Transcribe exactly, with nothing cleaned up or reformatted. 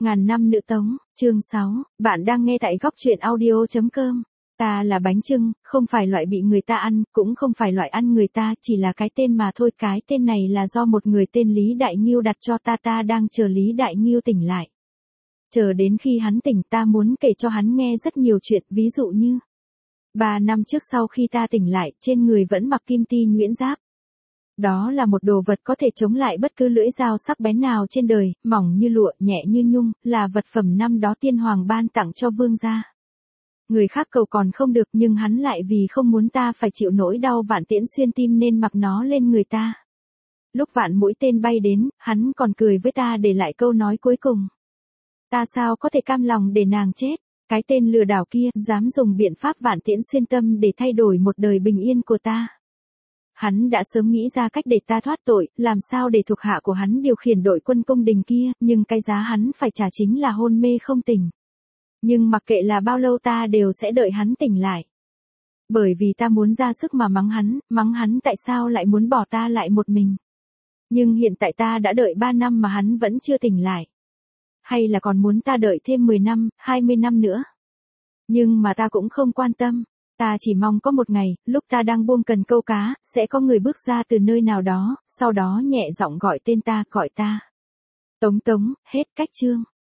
Ngàn năm nữ tống, chương sáu, bạn đang nghe tại góc truyện audio chấm com. Ta là bánh chưng, không phải loại bị người ta ăn, cũng không phải loại ăn người ta, chỉ là cái tên mà thôi. Cái tên này là do một người tên Lý Đại Nghiêu đặt cho ta. Ta đang chờ Lý Đại Nghiêu tỉnh lại. Chờ đến khi hắn tỉnh, ta muốn kể cho hắn nghe rất nhiều chuyện, ví dụ như Ba năm trước sau khi ta tỉnh lại, trên người vẫn mặc kim ti nhuyễn giáp. Đó là một đồ vật có thể chống lại bất cứ lưỡi dao sắc bén nào trên đời, mỏng như lụa, nhẹ như nhung, là vật phẩm năm đó tiên hoàng ban tặng cho vương gia. Người khác cầu còn không được, nhưng hắn lại vì không muốn ta phải chịu nỗi đau vạn tiễn xuyên tim nên mặc nó lên người ta. Lúc vạn mũi tên bay đến, hắn còn cười với ta để lại câu nói cuối cùng. Ta sao có thể cam lòng để nàng chết? Cái tên lừa đảo kia dám dùng biện pháp vạn tiễn xuyên tâm để thay đổi một đời bình yên của ta. Hắn đã sớm nghĩ ra cách để ta thoát tội, làm sao để thuộc hạ của hắn điều khiển đội quân cung đình kia, nhưng cái giá hắn phải trả chính là hôn mê không tỉnh. Nhưng mặc kệ là bao lâu ta đều sẽ đợi hắn tỉnh lại. Bởi vì ta muốn ra sức mà mắng hắn, mắng hắn tại sao lại muốn bỏ ta lại một mình. Nhưng hiện tại ta đã đợi ba năm mà hắn vẫn chưa tỉnh lại. Hay là còn muốn ta đợi thêm mười năm, hai mươi năm nữa. Nhưng mà ta cũng không quan tâm. Ta chỉ mong có một ngày, lúc ta đang buông cần câu cá, sẽ có người bước ra từ nơi nào đó, sau đó nhẹ giọng gọi tên ta, gọi ta. Tống Tống, hết cách chương.